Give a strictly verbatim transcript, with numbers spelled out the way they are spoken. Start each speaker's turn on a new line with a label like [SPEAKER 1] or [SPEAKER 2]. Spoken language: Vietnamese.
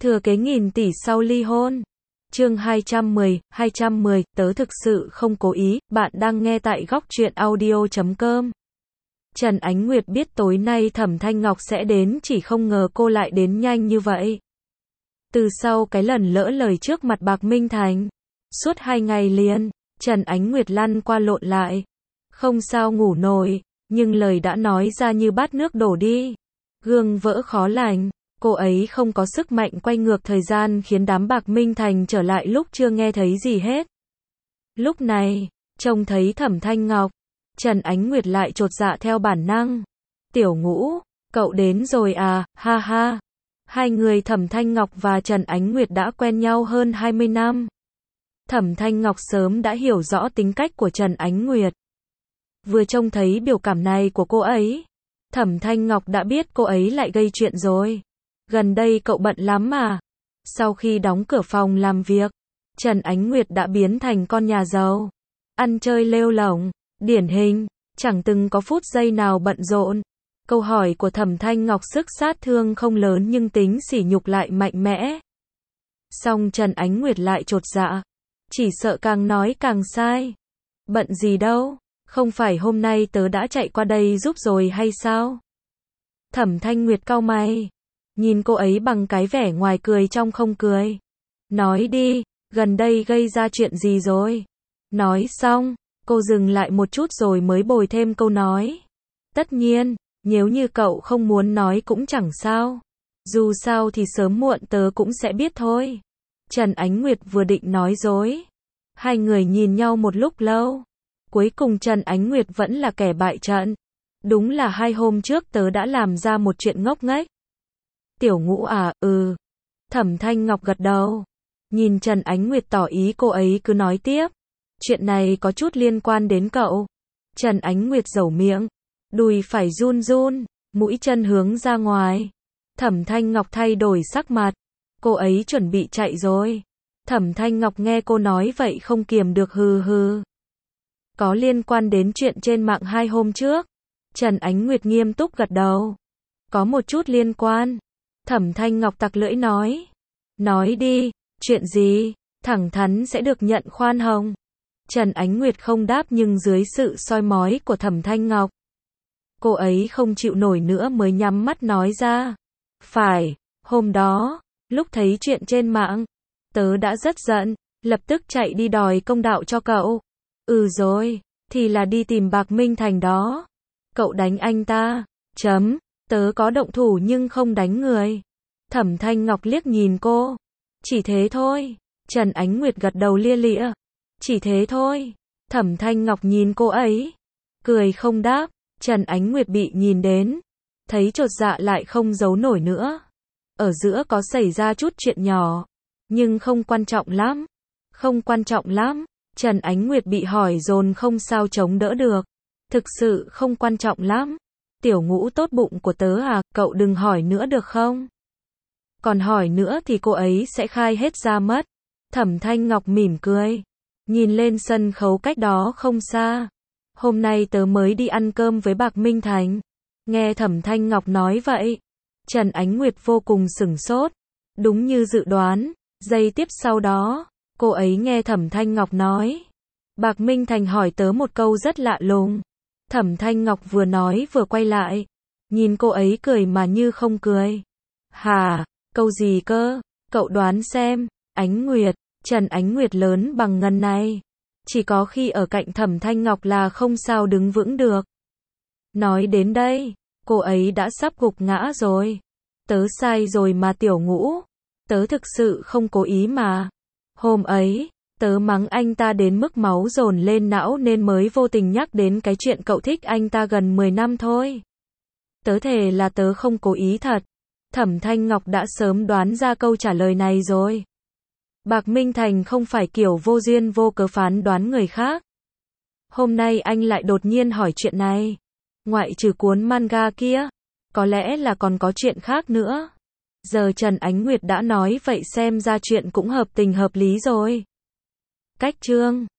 [SPEAKER 1] Thừa kế nghìn tỷ sau ly hôn. Chương hai trăm mười, hai trăm mười, tớ thực sự không cố ý, bạn đang nghe tại góc truyện audio chấm com. Trần Ánh Nguyệt biết tối nay Thẩm Thanh Ngọc sẽ đến, chỉ không ngờ cô lại đến nhanh như vậy. Từ sau cái lần lỡ lời trước mặt Bạc Minh Thành, suốt hai ngày liền, Trần Ánh Nguyệt lăn qua lộn lại. Không sao ngủ nổi, nhưng lời đã nói ra như bát nước đổ đi. Gương vỡ khó lành. Cô ấy không có sức mạnh quay ngược thời gian khiến đám Bạc Minh Thành trở lại lúc chưa nghe thấy gì hết. Lúc này, trông thấy Thẩm Thanh Ngọc, Trần Ánh Nguyệt lại chột dạ theo bản năng. Tiểu Ngũ, cậu đến rồi à, ha ha. Hai người Thẩm Thanh Ngọc và Trần Ánh Nguyệt đã quen nhau hơn hai mươi năm. Thẩm Thanh Ngọc sớm đã hiểu rõ tính cách của Trần Ánh Nguyệt. Vừa trông thấy biểu cảm này của cô ấy, Thẩm Thanh Ngọc đã biết cô ấy lại gây chuyện rồi. Gần đây cậu bận lắm mà. Sau khi đóng cửa phòng làm việc, Trần Ánh Nguyệt đã biến thành con nhà giàu. Ăn chơi lêu lổng, điển hình, chẳng từng có phút giây nào bận rộn. Câu hỏi của Thẩm Thanh Ngọc sức sát thương không lớn nhưng tính sỉ nhục lại mạnh mẽ. Song Trần Ánh Nguyệt lại chột dạ. Chỉ sợ càng nói càng sai. Bận gì đâu, không phải hôm nay tớ đã chạy qua đây giúp rồi hay sao? Thẩm Thanh Nguyệt cau mày. Nhìn cô ấy bằng cái vẻ ngoài cười trong không cười. Nói đi, gần đây gây ra chuyện gì rồi? Nói xong, cô dừng lại một chút rồi mới bồi thêm câu nói. Tất nhiên, nếu như cậu không muốn nói cũng chẳng sao. Dù sao thì sớm muộn tớ cũng sẽ biết thôi. Trần Ánh Nguyệt vừa định nói dối. Hai người nhìn nhau một lúc lâu. Cuối cùng Trần Ánh Nguyệt vẫn là kẻ bại trận. Đúng là hai hôm trước tớ đã làm ra một chuyện ngốc nghếch. Tiểu Ngũ à, ừ. Thẩm Thanh Ngọc gật đầu. Nhìn Trần Ánh Nguyệt tỏ ý cô ấy cứ nói tiếp. Chuyện này có chút liên quan đến cậu. Trần Ánh Nguyệt dẩu miệng. Đùi phải run run, mũi chân hướng ra ngoài. Thẩm Thanh Ngọc thay đổi sắc mặt. Cô ấy chuẩn bị chạy rồi. Thẩm Thanh Ngọc nghe cô nói vậy không kiềm được hừ hừ. Có liên quan đến chuyện trên mạng hai hôm trước. Trần Ánh Nguyệt nghiêm túc gật đầu. Có một chút liên quan. Thẩm Thanh Ngọc tặc lưỡi nói. Nói đi, chuyện gì, thẳng thắn sẽ được nhận khoan hồng. Trần Ánh Nguyệt không đáp nhưng dưới sự soi mói của Thẩm Thanh Ngọc, cô ấy không chịu nổi nữa mới nhắm mắt nói ra. Phải, hôm đó, lúc thấy chuyện trên mạng, tớ đã rất giận, lập tức chạy đi đòi công đạo cho cậu. Ừ rồi, thì là đi tìm Bạc Minh Thành đó. Cậu đánh anh ta, chấm. Tớ có động thủ nhưng không đánh người. Thẩm Thanh Ngọc liếc nhìn cô. Chỉ thế thôi. Trần Ánh Nguyệt gật đầu lia lịa. Chỉ thế thôi. Thẩm Thanh Ngọc nhìn cô ấy. Cười không đáp. Trần Ánh Nguyệt bị nhìn đến. Thấy chột dạ lại không giấu nổi nữa. Ở giữa có xảy ra chút chuyện nhỏ. Nhưng không quan trọng lắm. Không quan trọng lắm. Trần Ánh Nguyệt bị hỏi dồn không sao chống đỡ được. Thực sự không quan trọng lắm. Tiểu Ngũ tốt bụng của tớ à, cậu đừng hỏi nữa được không? Còn hỏi nữa thì cô ấy sẽ khai hết ra mất. Thẩm Thanh Ngọc mỉm cười. Nhìn lên sân khấu cách đó không xa. Hôm nay tớ mới đi ăn cơm với Bạc Minh Thành. Nghe Thẩm Thanh Ngọc nói vậy. Trần Ánh Nguyệt vô cùng sửng sốt. Đúng như dự đoán. Giây tiếp sau đó, cô ấy nghe Thẩm Thanh Ngọc nói. Bạc Minh Thành hỏi tớ một câu rất lạ lùng. Thẩm Thanh Ngọc vừa nói vừa quay lại. Nhìn cô ấy cười mà như không cười. Hả, câu gì cơ? Cậu đoán xem. Ánh Nguyệt, Trần Ánh Nguyệt lớn bằng ngần này. Chỉ có khi ở cạnh Thẩm Thanh Ngọc là không sao đứng vững được. Nói đến đây, cô ấy đã sắp gục ngã rồi. Tớ sai rồi mà Tiểu Ngũ. Tớ thực sự không cố ý mà. Hôm ấy, tớ mắng anh ta đến mức máu dồn lên não nên mới vô tình nhắc đến cái chuyện cậu thích anh ta gần mười năm thôi. Tớ thề là tớ không cố ý thật. Thẩm Thanh Ngọc đã sớm đoán ra câu trả lời này rồi. Bạc Minh Thành không phải kiểu vô duyên vô cớ phán đoán người khác. Hôm nay anh lại đột nhiên hỏi chuyện này. Ngoại trừ cuốn manga kia, có lẽ là còn có chuyện khác nữa. Giờ Trần Ánh Nguyệt đã nói vậy xem ra chuyện cũng hợp tình hợp lý rồi. Cách chương